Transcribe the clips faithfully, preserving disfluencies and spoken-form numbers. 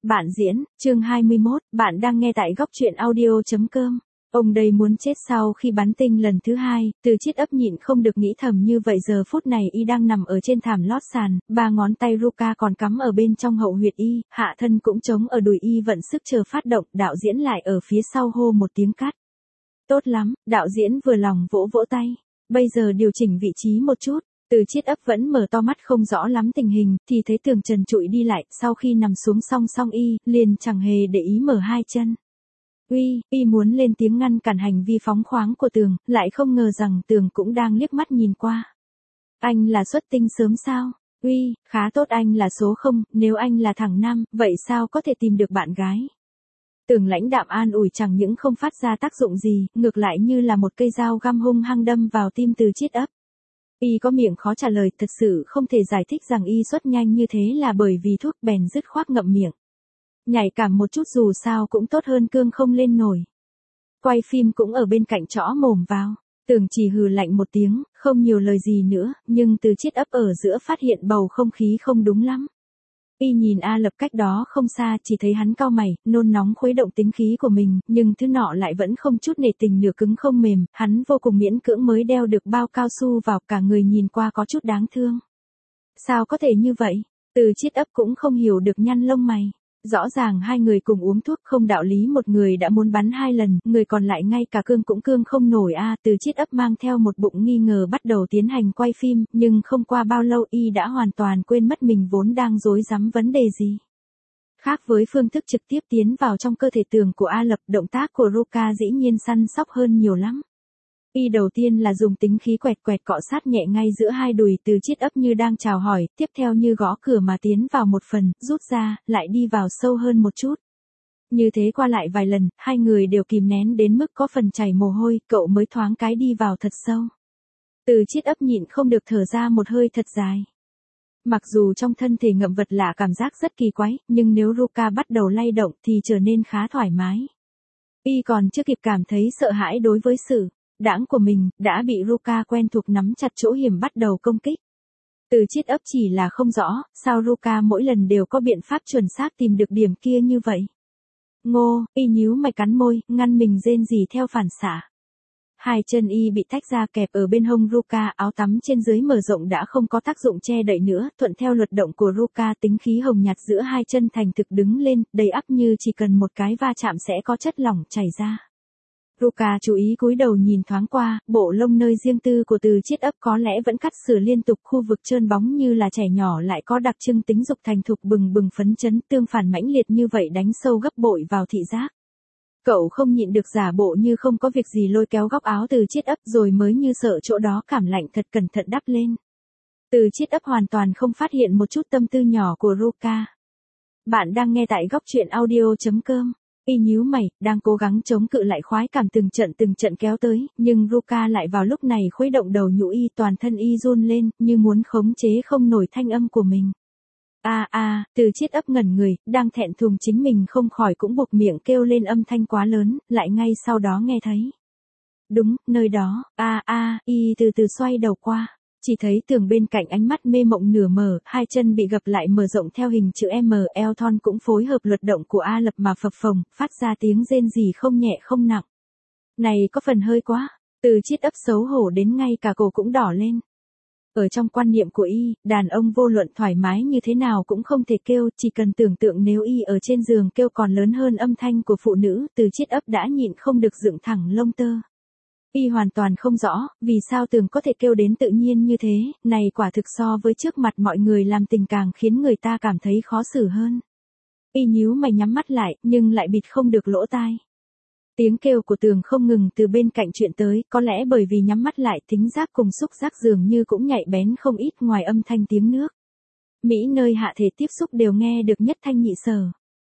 Bạn diễn, chương hai mươi mốt, bạn đang nghe tại góc truyện audio.com. Ông đây muốn chết sau khi bắn tinh lần thứ hai, Từ Chiết ấp nhịn không được nghĩ thầm như vậy giờ phút này y đang nằm ở trên thảm lót sàn, ba ngón tay Ruka còn cắm ở bên trong hậu huyệt y, hạ thân cũng trống ở đùi y vận sức chờ phát động, đạo diễn lại ở phía sau hô một tiếng cắt. Tốt lắm, đạo diễn vừa lòng vỗ vỗ tay. Bây giờ điều chỉnh vị trí một chút. Từ Chiết ấp vẫn mở to mắt không rõ lắm tình hình, thì thấy Tường trần trụi đi lại, sau khi nằm xuống song song y, liền chẳng hề để ý mở hai chân. Uy, y muốn lên tiếng ngăn cản hành vi phóng khoáng của Tường, lại không ngờ rằng Tường cũng đang liếc mắt nhìn qua. Anh là xuất tinh sớm sao? Uy, khá tốt, anh là số không, nếu anh là thằng nam, vậy sao có thể tìm được bạn gái? Tường lãnh đạm an ủi chẳng những không phát ra tác dụng gì, ngược lại như là một cây dao găm hung hăng đâm vào tim Từ Chiết ấp. Y có miệng khó trả lời, thật sự không thể giải thích rằng y xuất nhanh như thế là bởi vì thuốc, bèn dứt khoát ngậm miệng. Nhảy cảm một chút dù sao cũng tốt hơn cương không lên nổi. Quay phim cũng ở bên cạnh chõ mồm vào. Tường chỉ hừ lạnh một tiếng, không nhiều lời gì nữa, nhưng Từ Chiết ấp ở giữa phát hiện bầu không khí không đúng lắm. Y nhìn A Lập cách đó không xa, chỉ thấy hắn cau mày, nôn nóng khuấy động tính khí của mình, nhưng thứ nọ lại vẫn không chút nể tình nửa cứng không mềm, hắn vô cùng miễn cưỡng mới đeo được bao cao su vào, cả người nhìn qua có chút đáng thương. Sao có thể như vậy? Từ Chiết ấp cũng không hiểu được, nhăn lông mày. Rõ ràng hai người cùng uống thuốc, không đạo lý một người đã muốn bắn hai lần, người còn lại ngay cả cương cũng cương không nổi a. À, Từ Chiết ấp mang theo một bụng nghi ngờ bắt đầu tiến hành quay phim, nhưng không qua bao lâu y đã hoàn toàn quên mất mình vốn đang rối rắm vấn đề gì. Khác với phương thức trực tiếp tiến vào trong cơ thể Tường của A Lập, động tác của Ruka dĩ nhiên săn sóc hơn nhiều lắm. Y đầu tiên là dùng tính khí quẹt quẹt cọ sát nhẹ ngay giữa hai đùi Từ Chiết ấp như đang chào hỏi, tiếp theo như gõ cửa mà tiến vào một phần, rút ra, lại đi vào sâu hơn một chút. Như thế qua lại vài lần, hai người đều kìm nén đến mức có phần chảy mồ hôi, cậu mới thoáng cái đi vào thật sâu. Từ Chiết ấp nhịn không được thở ra một hơi thật dài. Mặc dù trong thân thể ngậm vật lạ cảm giác rất kỳ quái, nhưng nếu Ruka bắt đầu lay động thì trở nên khá thoải mái. Y còn chưa kịp cảm thấy sợ hãi đối với sự đãng của mình, đã bị Ruka quen thuộc nắm chặt chỗ hiểm bắt đầu công kích. Từ Chiết ấp chỉ là không rõ, sao Ruka mỗi lần đều có biện pháp chuẩn xác tìm được điểm kia như vậy. Ngô, y nhíu mày cắn môi, ngăn mình rên rỉ theo phản xạ. Hai chân y bị tách ra kẹp ở bên hông Ruka, áo tắm trên dưới mở rộng đã không có tác dụng che đậy nữa, thuận theo luật động của Ruka, tính khí hồng nhạt giữa hai chân thành thực đứng lên, đầy ắp như chỉ cần một cái va chạm sẽ có chất lỏng chảy ra. Ruka chú ý cúi đầu nhìn thoáng qua, bộ lông nơi riêng tư của Từ Chiết ấp có lẽ vẫn cắt sửa liên tục, khu vực trơn bóng như là trẻ nhỏ lại có đặc trưng tính dục thành thục bừng bừng phấn chấn, tương phản mãnh liệt như vậy đánh sâu gấp bội vào thị giác. Cậu không nhịn được giả bộ như không có việc gì lôi kéo góc áo Từ Chiết ấp rồi mới như sợ chỗ đó cảm lạnh thật cẩn thận đắp lên. Từ Chiết ấp hoàn toàn không phát hiện một chút tâm tư nhỏ của Ruka. Bạn đang nghe tại góc truyện audio.com. Y nhíu mày, đang cố gắng chống cự lại khoái cảm từng trận từng trận kéo tới, nhưng Ruka lại vào lúc này khuấy động đầu nhũ y, toàn thân y run lên, như muốn khống chế không nổi thanh âm của mình. A a, Từ Chiết ấp ngẩn người, đang thẹn thùng chính mình không khỏi cũng buộc miệng kêu lên âm thanh quá lớn, lại ngay sau đó nghe thấy. Đúng, nơi đó, a a, y từ từ xoay đầu qua. Chỉ thấy Tường bên cạnh ánh mắt mê mộng nửa mở, hai chân bị gập lại mở rộng theo hình chữ M, eo thon cũng phối hợp luật động của A Lập mà phập phồng, phát ra tiếng rên rỉ không nhẹ không nặng. Này có phần hơi quá, Từ Chiết ấp xấu hổ đến ngay cả cổ cũng đỏ lên. Ở trong quan niệm của y, đàn ông vô luận thoải mái như thế nào cũng không thể kêu, chỉ cần tưởng tượng nếu y ở trên giường kêu còn lớn hơn âm thanh của phụ nữ, Từ Chiết ấp đã nhịn không được dựng thẳng lông tơ. Y hoàn toàn không rõ, vì sao Tường có thể kêu đến tự nhiên như thế, này quả thực so với trước mặt mọi người làm tình càng khiến người ta cảm thấy khó xử hơn. Y nhíu mày nhắm mắt lại, nhưng lại bịt không được lỗ tai. Tiếng kêu của Tường không ngừng từ bên cạnh chuyện tới, có lẽ bởi vì nhắm mắt lại, thính giác cùng xúc giác dường như cũng nhạy bén không ít ngoài âm thanh tiếng nước. Mỹ nơi hạ thể tiếp xúc đều nghe được nhất thanh nhị sở.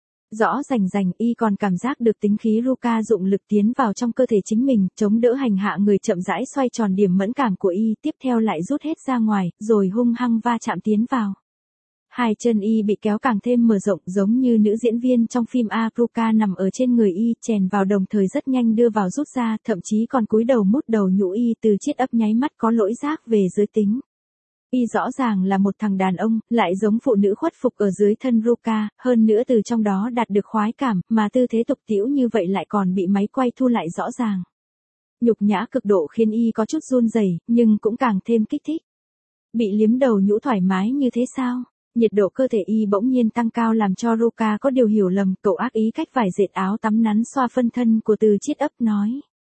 Rõ rành rành, y còn cảm giác được tính khí Ruka dụng lực tiến vào trong cơ thể chính mình, chống đỡ hành hạ người chậm rãi xoay tròn điểm mẫn cảm của y, tiếp theo lại rút hết ra ngoài, rồi hung hăng va chạm tiến vào. Hai chân y bị kéo càng thêm mở rộng, giống như nữ diễn viên trong phim A. Ruka nằm ở trên người y, chèn vào đồng thời rất nhanh đưa vào rút ra, thậm chí còn cúi đầu mút đầu nhũ y. Từ Chiết ấp nháy mắt có lỗi giác về giới tính. Y rõ ràng là một thằng đàn ông, lại giống phụ nữ khuất phục ở dưới thân Ruka, hơn nữa từ trong đó đạt được khoái cảm, mà tư thế tục tĩu như vậy lại còn bị máy quay thu lại rõ ràng. Nhục nhã cực độ khiến Y có chút run rẩy, nhưng cũng càng thêm kích thích. Bị liếm đầu nhũ thoải mái như thế sao? Nhiệt độ cơ thể Y bỗng nhiên tăng cao làm cho Ruka có điều hiểu lầm, cậu ác ý cách vải dệt áo tắm nắn xoa phân thân của Từ Chiết ấp nói.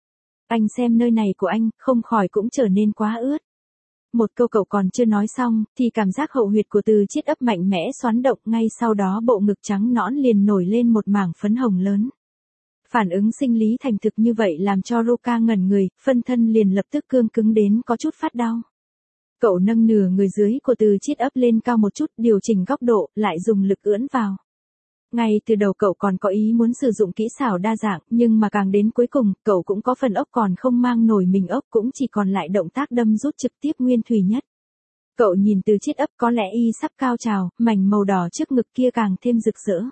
Anh xem nơi này của anh, không khỏi cũng trở nên quá ướt. Một câu cậu còn chưa nói xong, thì cảm giác hậu huyệt của Từ Chiết ấp mạnh mẽ xoắn động, ngay sau đó bộ ngực trắng nõn liền nổi lên một mảng phấn hồng lớn. Phản ứng sinh lý thành thực như vậy làm cho Ruka ngẩn người, phân thân liền lập tức cương cứng đến có chút phát đau. Cậu nâng nửa người dưới của Từ Chiết ấp lên cao một chút, điều chỉnh góc độ, lại dùng lực ưỡn vào. Ngay từ đầu cậu còn có ý muốn sử dụng kỹ xảo đa dạng, nhưng mà càng đến cuối cùng, cậu cũng có phần ốc còn không mang nổi mình ốc, cũng chỉ còn lại động tác đâm rút trực tiếp nguyên thủy nhất. Cậu nhìn Từ Chiết ấp, có lẽ Y sắp cao trào, mảnh màu đỏ trước ngực kia càng thêm rực rỡ.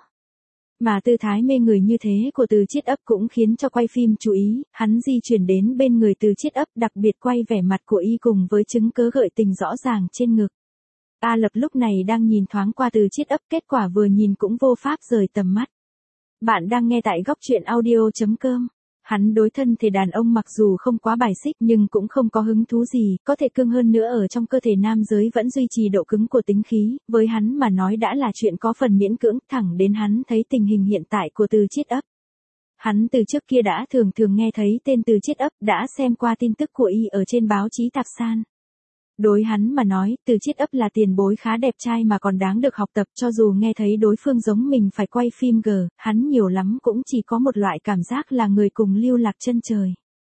Mà tư thái mê người như thế của Từ Chiết ấp cũng khiến cho quay phim chú ý, hắn di chuyển đến bên người Từ Chiết ấp, đặc biệt quay vẻ mặt của Y cùng với chứng cớ gợi tình rõ ràng trên ngực. A Lập lúc này đang nhìn thoáng qua Từ Chiết ấp, kết quả vừa nhìn cũng vô pháp rời tầm mắt. Bạn đang nghe tại góc truyện audio chấm com. Hắn đối thân thể đàn ông mặc dù không quá bài xích nhưng cũng không có hứng thú gì, có thể cương hơn nữa ở trong cơ thể nam giới vẫn duy trì độ cứng của tính khí, với hắn mà nói đã là chuyện có phần miễn cưỡng, thẳng đến hắn thấy tình hình hiện tại của Từ Chiết ấp. Hắn từ trước kia đã thường thường nghe thấy tên Từ Chiết ấp, đã xem qua tin tức của Y ở trên báo chí tạp san. Đối hắn mà nói, Từ Chiết ấp là tiền bối khá đẹp trai mà còn đáng được học tập, cho dù nghe thấy đối phương giống mình phải quay phim G, hắn nhiều lắm cũng chỉ có một loại cảm giác là người cùng lưu lạc chân trời.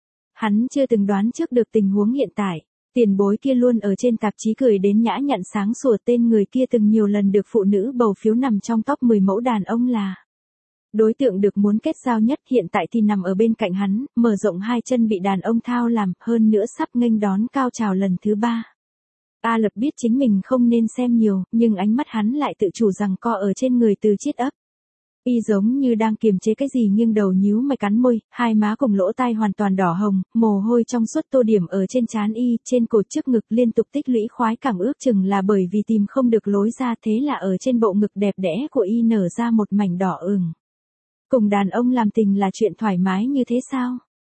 Hắn chưa từng đoán trước được tình huống hiện tại, tiền bối kia luôn ở trên tạp chí cười đến nhã nhặn sáng sủa, tên người kia từng nhiều lần được phụ nữ bầu phiếu nằm trong top mười mẫu đàn ông là đối tượng được muốn kết giao nhất, hiện tại thì nằm ở bên cạnh hắn, mở rộng hai chân bị đàn ông thao làm, hơn nữa sắp nghênh đón cao trào lần thứ ba. A Lập biết chính mình không nên xem nhiều, nhưng ánh mắt hắn lại tự chủ rằng co ở trên người Từ Chiết ấp. Y giống như đang kiềm chế cái gì, nghiêng đầu nhíu mày cắn môi, hai má cùng lỗ tai hoàn toàn đỏ hồng, mồ hôi trong suốt tô điểm ở trên trán Y, trên cột trước ngực liên tục tích lũy khoái cảm, ước chừng là bởi vì tìm không được lối ra, thế là ở trên bộ ngực đẹp đẽ của Y nở ra một mảnh đỏ ửng. Cùng đàn ông làm tình là chuyện thoải mái như thế sao?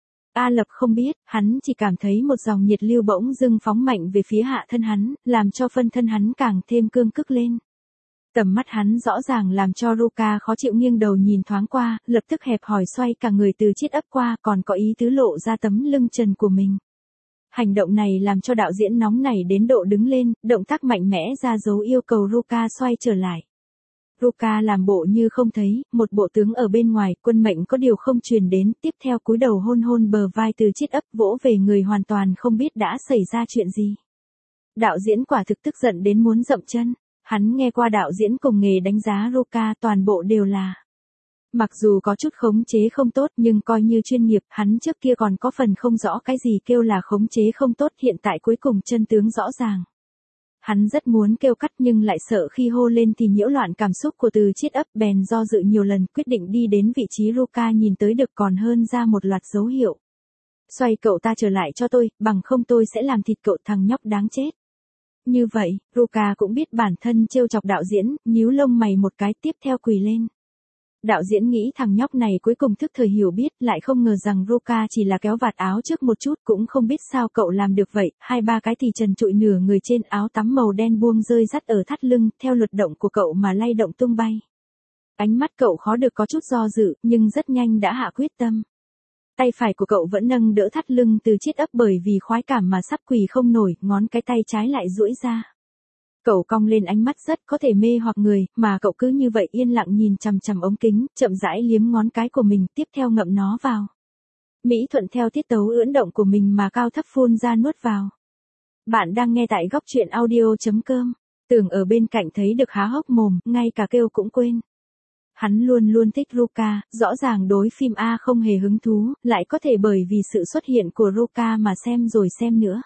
A Lập không biết, hắn chỉ cảm thấy một dòng nhiệt lưu bỗng dưng phóng mạnh về phía hạ thân hắn, làm cho phân thân hắn càng thêm cương cức lên. Tầm mắt hắn rõ ràng làm cho Ruka khó chịu, nghiêng đầu nhìn thoáng qua, lập tức hẹp hòi xoay cả người Từ Chiết ấp qua, còn có ý tứ lộ ra tấm lưng trần của mình. Hành động này làm cho đạo diễn nóng nảy đến độ đứng lên, động tác mạnh mẽ ra dấu yêu cầu Ruka xoay trở lại. Ruka làm bộ như không thấy, một bộ tướng ở bên ngoài, quân mệnh có điều không truyền đến, tiếp theo cúi đầu hôn hôn bờ vai Từ Chiết ấp, vỗ về người hoàn toàn không biết đã xảy ra chuyện gì. Đạo diễn quả thực tức giận đến muốn dậm chân, hắn nghe qua đạo diễn cùng nghề đánh giá Ruka toàn bộ đều là. Mặc dù có chút khống chế không tốt nhưng coi như chuyên nghiệp, hắn trước kia còn có phần không rõ cái gì kêu là khống chế không tốt, hiện tại cuối cùng chân tướng rõ ràng. Hắn rất muốn kêu cắt nhưng lại sợ khi hô lên thì nhiễu loạn cảm xúc của Từ Chiết ấp, bèn do dự nhiều lần, quyết định đi đến vị trí Ruka nhìn tới được còn hơn ra một loạt dấu hiệu. Xoay cậu ta trở lại cho tôi, bằng không tôi sẽ làm thịt cậu, thằng nhóc đáng chết. Như vậy, Ruka cũng biết bản thân trêu chọc đạo diễn, nhíu lông mày một cái, tiếp theo quỳ lên. Đạo diễn nghĩ thằng nhóc này cuối cùng thức thời hiểu biết, lại không ngờ rằng Ruka chỉ là kéo vạt áo trước một chút, cũng không biết sao cậu làm được vậy, hai ba cái thì trần trụi nửa người trên áo tắm màu đen buông rơi rắt ở thắt lưng, theo luật động của cậu mà lay động tung bay. Ánh mắt cậu khó được có chút do dự, nhưng rất nhanh đã hạ quyết tâm. Tay phải của cậu vẫn nâng đỡ thắt lưng Từ Chiết ấp, bởi vì khoái cảm mà sắp quỳ không nổi, ngón cái tay trái lại duỗi ra. Cậu cong lên, ánh mắt rất có thể mê hoặc người, mà cậu cứ như vậy yên lặng nhìn chằm chằm ống kính, chậm rãi liếm ngón cái của mình, tiếp theo ngậm nó vào. Mỹ thuận theo tiết tấu ưỡn động của mình mà cao thấp phun ra nuốt vào. Bạn đang nghe tại góc truyện audio chấm com. Tường ở bên cạnh thấy được há hốc mồm, ngay cả kêu cũng quên. Hắn luôn luôn thích Ruka, rõ ràng đối phim A không hề hứng thú, lại có thể bởi vì sự xuất hiện của Ruka mà xem rồi xem nữa.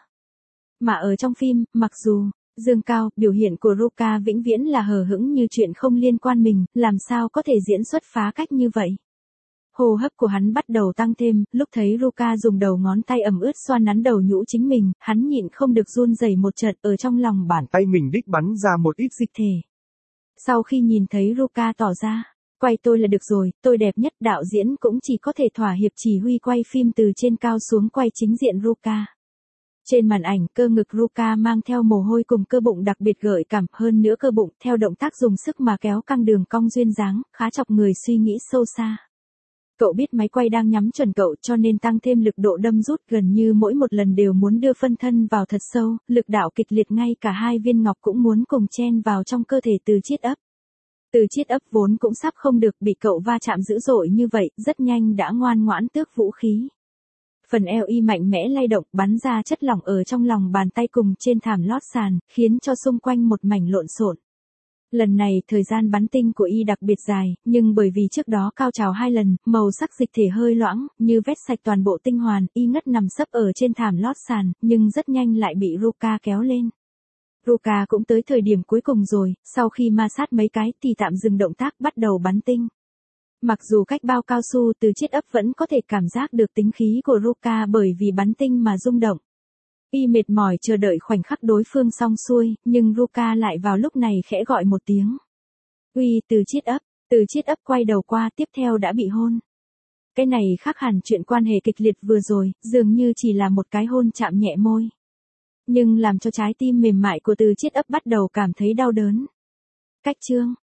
Mà ở trong phim, mặc dù dương cao, biểu hiện của Ruka vĩnh viễn là hờ hững như chuyện không liên quan mình, làm sao có thể diễn xuất phá cách như vậy. Hô hấp của hắn bắt đầu tăng thêm, lúc thấy Ruka dùng đầu ngón tay ẩm ướt xoa nắn đầu nhũ chính mình, hắn nhịn không được run rẩy một trận ở trong lòng bàn tay mình đích bắn ra một ít dịch thể. Sau khi nhìn thấy Ruka tỏ ra, quay tôi là được rồi, tôi đẹp nhất, đạo diễn cũng chỉ có thể thỏa hiệp chỉ huy quay phim từ trên cao xuống quay chính diện Ruka. Trên màn ảnh, cơ ngực Ruka mang theo mồ hôi cùng cơ bụng đặc biệt gợi cảm, hơn nữa cơ bụng theo động tác dùng sức mà kéo căng đường cong duyên dáng, khá chọc người suy nghĩ sâu xa. Cậu biết máy quay đang nhắm chuẩn cậu cho nên tăng thêm lực độ đâm rút, gần như mỗi một lần đều muốn đưa phân thân vào thật sâu, lực đạo kịch liệt, ngay cả hai viên ngọc cũng muốn cùng chen vào trong cơ thể Từ Chiết ấp. Từ Chiết ấp vốn cũng sắp không được, bị cậu va chạm dữ dội như vậy, rất nhanh đã ngoan ngoãn tước vũ khí. Phần eo y mạnh mẽ lay động, bắn ra chất lỏng ở trong lòng bàn tay cùng trên thảm lót sàn, khiến cho xung quanh một mảnh lộn xộn. Lần này thời gian bắn tinh của y đặc biệt dài, nhưng bởi vì trước đó cao trào hai lần, màu sắc dịch thể hơi loãng, như vét sạch toàn bộ tinh hoàn, y ngất nằm sấp ở trên thảm lót sàn, nhưng rất nhanh lại bị Ruka kéo lên. Ruka cũng tới thời điểm cuối cùng rồi, sau khi ma sát mấy cái thì tạm dừng động tác, bắt đầu bắn tinh. Mặc dù cách bao cao su, Từ Chiết ấp vẫn có thể cảm giác được tính khí của Ruka bởi vì bắn tinh mà rung động. Y mệt mỏi chờ đợi khoảnh khắc đối phương xong xuôi, nhưng Ruka lại vào lúc này khẽ gọi một tiếng. Uy, Từ Chiết ấp. Từ Chiết ấp quay đầu qua, tiếp theo đã bị hôn. Cái này khác hẳn chuyện quan hệ kịch liệt vừa rồi, dường như chỉ là một cái hôn chạm nhẹ môi. Nhưng làm cho trái tim mềm mại của Từ Chiết ấp bắt đầu cảm thấy đau đớn. Cách chương